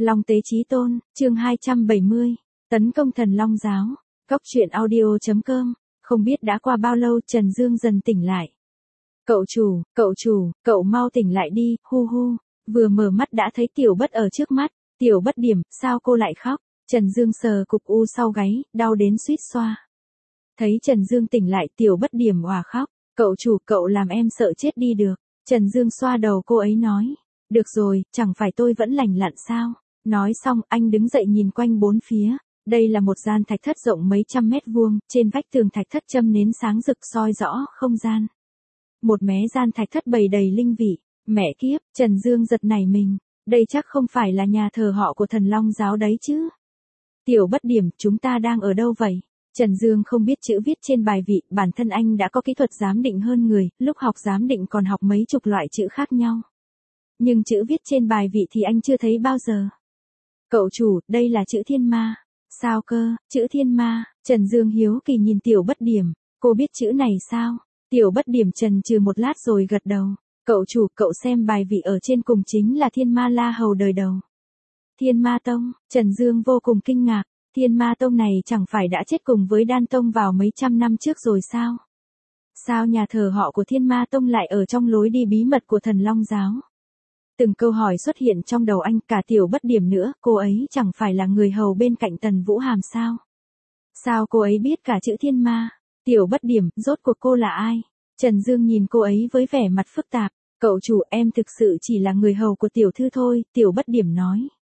Long Tế Chí Tôn, chương 270, tấn công Thần Long Giáo. Cốc truyện audio.com. Không biết đã qua bao lâu Trần Dương dần tỉnh lại. Cậu chủ, cậu mau tỉnh lại đi, hu hu. Vừa mở mắt đã thấy Tiểu Bất ở trước mắt. Tiểu Bất Điểm, sao cô lại khóc? Trần Dương sờ cục u sau gáy, đau đến suýt xoa. Thấy Trần Dương tỉnh lại, Tiểu Bất Điểm òa khóc. Cậu chủ, cậu làm em sợ chết đi được. Trần Dương xoa đầu cô ấy nói. Được rồi, chẳng phải tôi vẫn lành lặn sao? Nói xong, anh đứng dậy nhìn quanh bốn phía. Đây là một gian thạch thất rộng mấy trăm mét vuông, trên vách tường thạch thất châm nến sáng rực soi rõ không gian. Một mé gian thạch thất bày đầy linh vị. Mẹ kiếp, Trần Dương giật nảy mình. Đây chắc không phải là nhà thờ họ của Thần Long Giáo đấy chứ. Tiểu Bất Điểm, chúng ta đang ở đâu vậy? Trần Dương không biết chữ viết trên bài vị, bản thân anh đã có kỹ thuật giám định hơn người, lúc học giám định còn học mấy chục loại chữ khác nhau. Nhưng chữ viết trên bài vị thì anh chưa thấy bao giờ. Cậu chủ, đây là chữ Thiên Ma. Sao cơ, chữ Thiên Ma? Trần Dương hiếu kỳ nhìn Tiểu Bất Điểm. Cô biết chữ này sao? Tiểu Bất Điểm chần chừ một lát rồi gật đầu. Cậu chủ, cậu xem bài vị ở trên cùng chính là Thiên Ma La Hầu đời đầu. Thiên Ma Tông, Trần Dương vô cùng kinh ngạc. Thiên Ma Tông này chẳng phải đã chết cùng với Đan Tông vào mấy trăm năm trước rồi sao? Sao nhà thờ họ của Thiên Ma Tông lại ở trong lối đi bí mật của Thần Long Giáo? Từng câu hỏi xuất hiện trong đầu anh, cả Tiểu Bất Điểm nữa, cô ấy chẳng phải là người hầu bên cạnh Tần Vũ Hàm sao? Sao cô ấy biết cả chữ Thiên Ma? Tiểu Bất Điểm, rốt cuộc cô là ai? Trần Dương nhìn cô ấy với vẻ mặt phức tạp. Cậu chủ, em thực sự chỉ là người hầu của tiểu thư thôi, Tiểu Bất Điểm nói.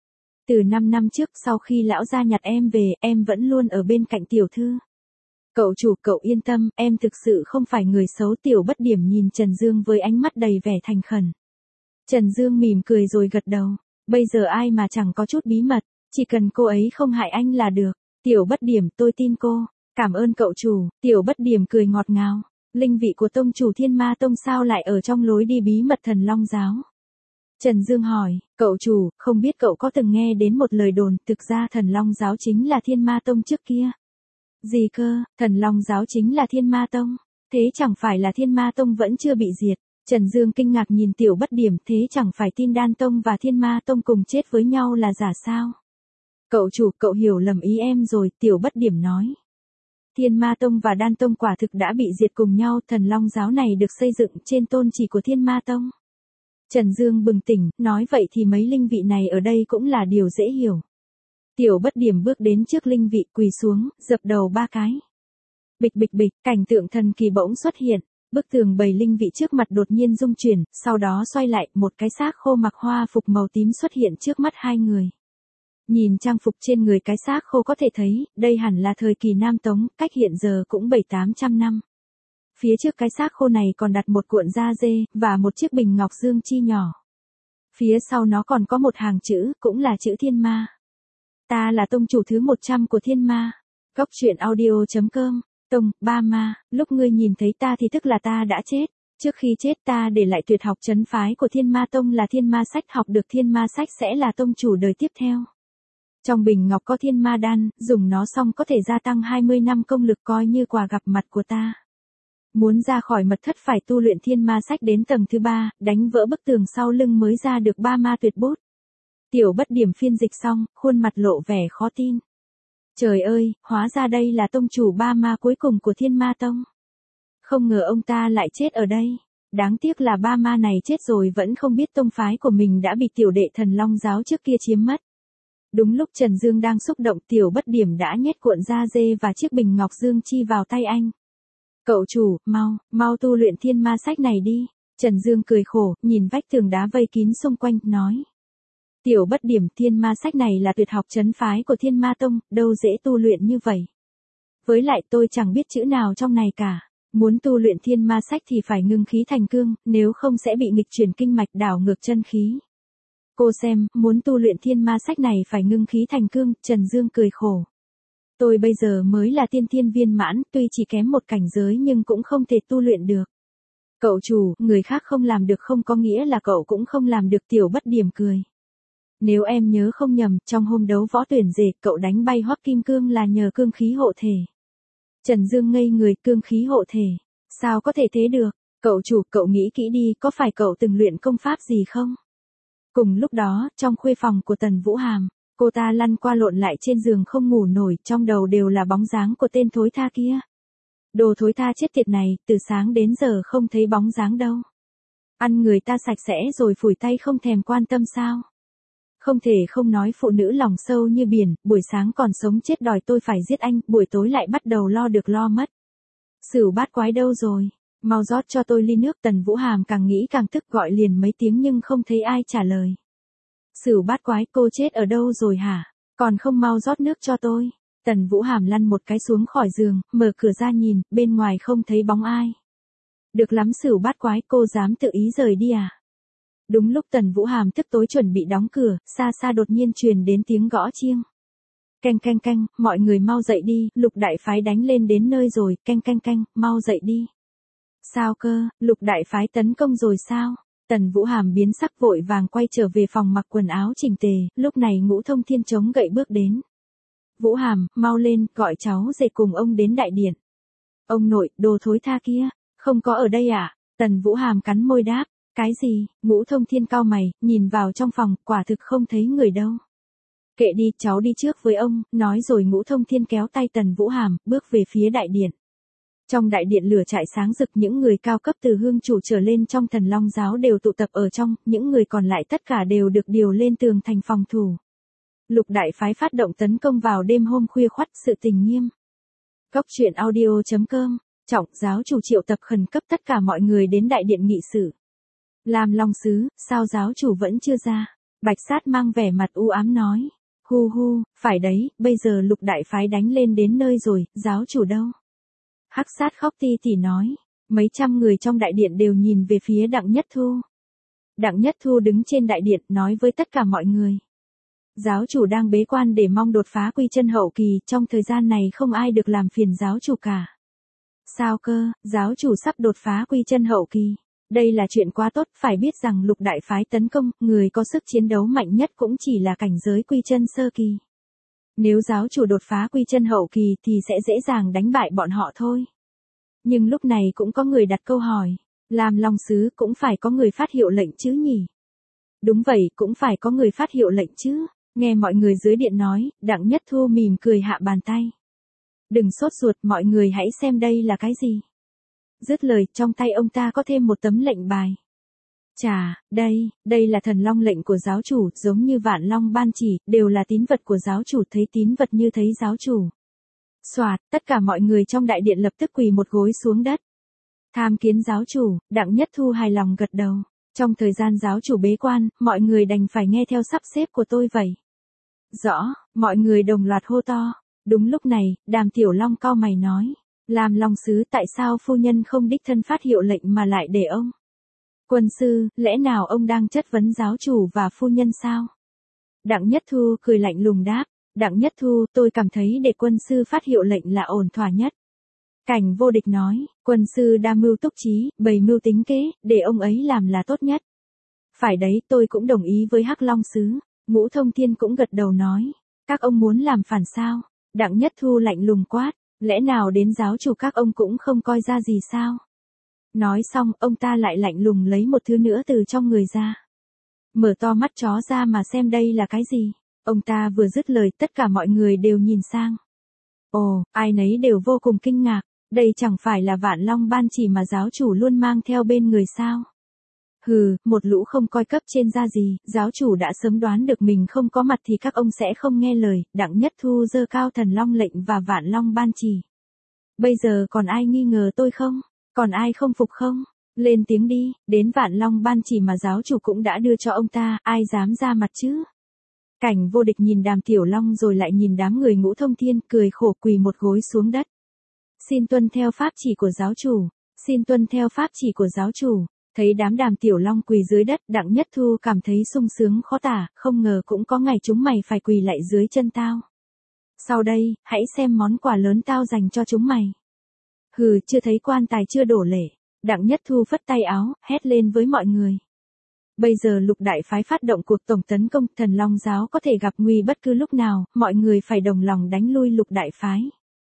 Từ 5 năm trước sau khi lão gia nhặt em về, em vẫn luôn ở bên cạnh tiểu thư. Cậu chủ, cậu yên tâm, em thực sự không phải người xấu. Tiểu Bất Điểm nhìn Trần Dương với ánh mắt đầy vẻ thành khẩn. Trần Dương mỉm cười rồi gật đầu. Bây giờ ai mà chẳng có chút bí mật, chỉ cần cô ấy không hại anh là được. Tiểu Bất Điểm, tôi tin cô. Cảm ơn cậu chủ. Tiểu Bất Điểm cười ngọt ngào. Linh vị của tông chủ Thiên Ma Tông sao lại ở trong lối đi bí mật Thần Long Giáo? Trần Dương hỏi, cậu chủ, không biết cậu có từng nghe đến một lời đồn, thực ra Thần Long Giáo chính là Thiên Ma Tông trước kia. Gì cơ, Thần Long Giáo chính là Thiên Ma Tông? Thế chẳng phải là Thiên Ma Tông vẫn chưa bị diệt? Trần Dương kinh ngạc nhìn Tiểu Bất Điểm, thế chẳng phải tin Đan Tông và Thiên Ma Tông cùng chết với nhau là giả sao? Cậu chủ, cậu hiểu lầm ý em rồi, Tiểu Bất Điểm nói. Thiên Ma Tông và Đan Tông quả thực đã bị diệt cùng nhau, Thần Long Giáo này được xây dựng trên tôn chỉ của Thiên Ma Tông. Trần Dương bừng tỉnh, nói vậy thì mấy linh vị này ở đây cũng là điều dễ hiểu. Tiểu Bất Điểm bước đến trước linh vị, quỳ xuống, dập đầu 3 cái. Bịch bịch bịch, cảnh tượng thần kỳ bỗng xuất hiện. Bức tường bầy linh vị trước mặt đột nhiên rung chuyển, sau đó xoay lại, một cái xác khô mặc hoa phục màu tím xuất hiện trước mắt hai người. Nhìn trang phục trên người cái xác khô có thể thấy, đây hẳn là thời kỳ Nam Tống, cách hiện giờ cũng 700-800 năm. Phía trước cái xác khô này còn đặt một cuộn da dê, và một chiếc bình ngọc dương chi nhỏ. Phía sau nó còn có một hàng chữ, cũng là chữ Thiên Ma. Ta là tông chủ thứ 100 của Thiên Ma. Cốc truyện audio.com. Tông, Ba Ma, lúc ngươi nhìn thấy ta thì tức là ta đã chết. Trước khi chết ta để lại tuyệt học trấn phái của Thiên Ma Tông là Thiên Ma Sách, học được Thiên Ma Sách sẽ là tông chủ đời tiếp theo. Trong bình ngọc có Thiên Ma Đan, dùng nó xong có thể gia tăng 20 năm công lực, coi như quà gặp mặt của ta. Muốn ra khỏi mật thất phải tu luyện Thiên Ma Sách đến tầng thứ 3, đánh vỡ bức tường sau lưng mới ra được 3 ma tuyệt bút. Tiểu Bất Điểm phiên dịch xong, khuôn mặt lộ vẻ khó tin. Trời ơi, hóa ra đây là tông chủ 3 ma cuối cùng của Thiên Ma Tông. Không ngờ ông ta lại chết ở đây. Đáng tiếc là 3 ma này chết rồi vẫn không biết tông phái của mình đã bị tiểu đệ Thần Long Giáo trước kia chiếm mất. Đúng lúc Trần Dương đang xúc động, Tiểu Bất Điểm đã nhét cuộn da dê và chiếc bình ngọc dương chi vào tay anh. Cậu chủ, mau tu luyện Thiên Ma Sách này đi. Trần Dương cười khổ, nhìn vách tường đá vây kín xung quanh, nói. Tiểu Bất Điểm, Thiên Ma Sách này là tuyệt học trấn phái của Thiên Ma Tông, đâu dễ tu luyện như vậy. Với lại tôi chẳng biết chữ nào trong này cả. Muốn tu luyện Thiên Ma Sách thì phải ngưng khí thành cương, nếu không sẽ bị nghịch chuyển kinh mạch, đảo ngược chân khí. Cô xem, muốn tu luyện Thiên Ma Sách này phải ngưng khí thành cương. Trần Dương cười khổ. Tôi bây giờ mới là tiên thiên viên mãn, tuy chỉ kém một cảnh giới nhưng cũng không thể tu luyện được. Cậu chủ, người khác không làm được không có nghĩa là cậu cũng không làm được. Tiểu Bất Điểm cười. Nếu em nhớ không nhầm, trong hôm đấu võ tuyển rể, cậu đánh bay Hoắc Kim Cương là nhờ cương khí hộ thể. Trần Dương ngây người, cương khí hộ thể. Sao có thể thế được? Cậu chủ, cậu nghĩ kỹ đi, có phải cậu từng luyện công pháp gì không? Cùng lúc đó, trong khuê phòng của Tần Vũ Hàm, cô ta lăn qua lộn lại trên giường không ngủ nổi, trong đầu đều là bóng dáng của tên thối tha kia. Đồ thối tha chết tiệt này, từ sáng đến giờ không thấy bóng dáng đâu. Ăn người ta sạch sẽ rồi phủi tay không thèm quan tâm sao? Không thể không nói phụ nữ lòng sâu như biển, buổi sáng còn sống chết đòi tôi phải giết anh, buổi tối lại bắt đầu lo được lo mất. Sửu bát quái đâu rồi? Mau rót cho tôi ly nước. Tần Vũ Hàm càng nghĩ càng tức, gọi liền mấy tiếng nhưng không thấy ai trả lời. Sửu bát quái, cô chết ở đâu rồi hả? Còn không mau rót nước cho tôi. Tần Vũ Hàm lăn một cái xuống khỏi giường, mở cửa ra nhìn, bên ngoài không thấy bóng ai. Được lắm sửu bát quái, cô dám tự ý rời đi à? Đúng lúc Tần Vũ Hàm tức tối chuẩn bị đóng cửa, xa xa đột nhiên truyền đến tiếng gõ chiêng. Canh canh canh, mọi người mau dậy đi, Lục đại phái đánh lên đến nơi rồi, canh canh canh, mau dậy đi. Sao cơ, Lục đại phái tấn công rồi sao? Tần Vũ Hàm biến sắc vội vàng quay trở về phòng mặc quần áo chỉnh tề, lúc này Ngũ Thông Thiên chống gậy bước đến. Vũ Hàm, mau lên, gọi cháu rể cùng ông đến đại điện. Ông nội, đồ thối tha kia, không có ở đây à? Tần Vũ Hàm cắn môi đáp, cái gì? Ngũ Thông Thiên cau mày, nhìn vào trong phòng, quả thực không thấy người đâu. Kệ đi, cháu đi trước với ông, nói rồi Ngũ Thông Thiên kéo tay Tần Vũ Hàm, bước về phía đại điện. Trong đại điện lửa trại sáng rực, những người cao cấp từ hương chủ trở lên trong Thần Long giáo đều tụ tập ở trong, những người còn lại tất cả đều được điều lên tường thành phòng thủ. Lục đại phái phát động tấn công vào đêm hôm khuya khoắt, sự tình nghiêm. Góc truyện audio.com, Trọng, giáo chủ triệu tập khẩn cấp tất cả mọi người đến đại điện nghị sự. Lam Long Sứ, sao giáo chủ vẫn chưa ra? Bạch Sát mang vẻ mặt u ám nói. Hu hu, phải đấy, bây giờ Lục đại phái đánh lên đến nơi rồi, giáo chủ đâu? Hắc Sát khóc ti tỉ nói. Mấy trăm người trong đại điện đều nhìn về phía Đặng Nhất Thu. Đặng Nhất Thu đứng trên đại điện nói với tất cả mọi người. Giáo chủ đang bế quan để mong đột phá quy chân hậu kỳ, trong thời gian này không ai được làm phiền giáo chủ cả. Sao cơ, giáo chủ sắp đột phá quy chân hậu kỳ. Đây là chuyện quá tốt, phải biết rằng Lục đại phái tấn công, người có sức chiến đấu mạnh nhất cũng chỉ là cảnh giới quy chân sơ kỳ. Nếu giáo chủ đột phá quy chân hậu kỳ thì sẽ dễ dàng đánh bại bọn họ thôi. Nhưng lúc này cũng có người đặt câu hỏi, làm Long Sứ cũng phải có người phát hiệu lệnh chứ nhỉ? Đúng vậy, cũng phải có người phát hiệu lệnh chứ. Nghe mọi người dưới điện nói, Đặng Nhất Thu mỉm cười hạ bàn tay. Đừng sốt ruột, mọi người hãy xem đây là cái gì. Dứt lời, trong tay ông ta có thêm một tấm lệnh bài. Chà, đây là thần long lệnh của giáo chủ, giống như Vạn Long ban chỉ, đều là tín vật của giáo chủ, thấy tín vật như thấy giáo chủ. Soạt, tất cả mọi người trong đại điện lập tức quỳ một gối xuống đất. Tham kiến giáo chủ, Đặng Nhất Thu hài lòng gật đầu. Trong thời gian giáo chủ bế quan, mọi người đành phải nghe theo sắp xếp của tôi vậy. Rõ, mọi người đồng loạt hô to. Đúng lúc này, Đàm Tiểu Long cau mày nói. Làm Long Sứ, tại sao phu nhân không đích thân phát hiệu lệnh mà lại để ông? Quân sư, lẽ nào ông đang chất vấn giáo chủ và phu nhân sao? Đặng Nhất Thu cười lạnh lùng đáp. Đặng Nhất Thu, tôi cảm thấy để quân sư phát hiệu lệnh là ổn thỏa nhất. Cảnh Vô Địch nói, quân sư đa mưu túc trí, bày mưu tính kế, để ông ấy làm là tốt nhất. Phải đấy, tôi cũng đồng ý với Hắc Long Sứ. Ngũ Thông Thiên cũng gật đầu nói, các ông muốn làm phản sao? Đặng Nhất Thu lạnh lùng quát, lẽ nào đến giáo chủ các ông cũng không coi ra gì sao? Nói xong, ông ta lại lạnh lùng lấy một thứ nữa từ trong người ra. Mở to mắt chó ra mà xem đây là cái gì. Ông ta vừa dứt lời, tất cả mọi người đều nhìn sang. Ồ, ai nấy đều vô cùng kinh ngạc. Đây chẳng phải là Vạn Long ban chỉ mà giáo chủ luôn mang theo bên người sao? Hừ, một lũ không coi cấp trên ra gì, giáo chủ đã sớm đoán được mình không có mặt thì các ông sẽ không nghe lời. Đặng Nhất Thu giơ cao thần long lệnh và Vạn Long ban chỉ. Bây giờ còn ai nghi ngờ tôi không? Còn ai không phục không? Lên tiếng đi, đến Vạn Long ban chỉ mà giáo chủ cũng đã đưa cho ông ta, ai dám ra mặt chứ? Cảnh Vô Địch nhìn Đàm Tiểu Long rồi lại nhìn đám người Ngũ Thông Thiên, cười khổ quỳ một gối xuống đất. Xin tuân theo pháp chỉ của giáo chủ, xin tuân theo pháp chỉ của giáo chủ. Thấy đám Đàm Tiểu Long quỳ dưới đất, Đặng Nhất Thu cảm thấy sung sướng khó tả, không ngờ cũng có ngày chúng mày phải quỳ lại dưới chân tao. Sau đây, hãy xem món quà lớn tao dành cho chúng mày. Hừ, chưa thấy quan tài chưa đổ lệ. Đặng Nhất Thu phất tay áo, hét lên với mọi người. Bây giờ Lục đại phái phát động cuộc tổng tấn công, Thần Long giáo có thể gặp nguy bất cứ lúc nào, mọi người phải đồng lòng đánh lui Lục đại phái.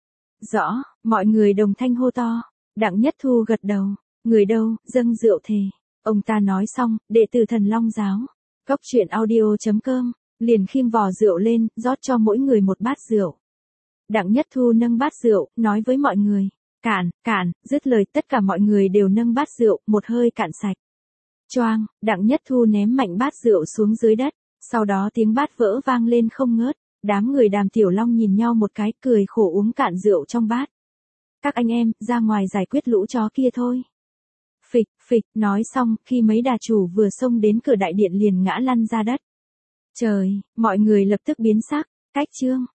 Rõ, mọi người đồng thanh hô to. Đặng Nhất Thu gật đầu. Người đâu, dâng rượu thề. Ông ta nói xong, đệ tử Thần Long giáo Cốc truyện audio.com, liền khiêng vò rượu lên, rót cho mỗi người một bát rượu. Đặng Nhất Thu nâng bát rượu, nói với mọi người, cạn, cạn, dứt lời tất cả mọi người đều nâng bát rượu, một hơi cạn sạch. Choang, Đặng Nhất Thu ném mạnh bát rượu xuống dưới đất, sau đó tiếng bát vỡ vang lên không ngớt, đám người Đàm Tiểu Long nhìn nhau một cái, cười khổ uống cạn rượu trong bát. Các anh em, ra ngoài giải quyết lũ chó kia thôi. Phịch, phịch, nói xong, khi mấy đà chủ vừa xông đến cửa đại điện liền ngã lăn ra đất. Trời, mọi người lập tức biến sắc, cách chương.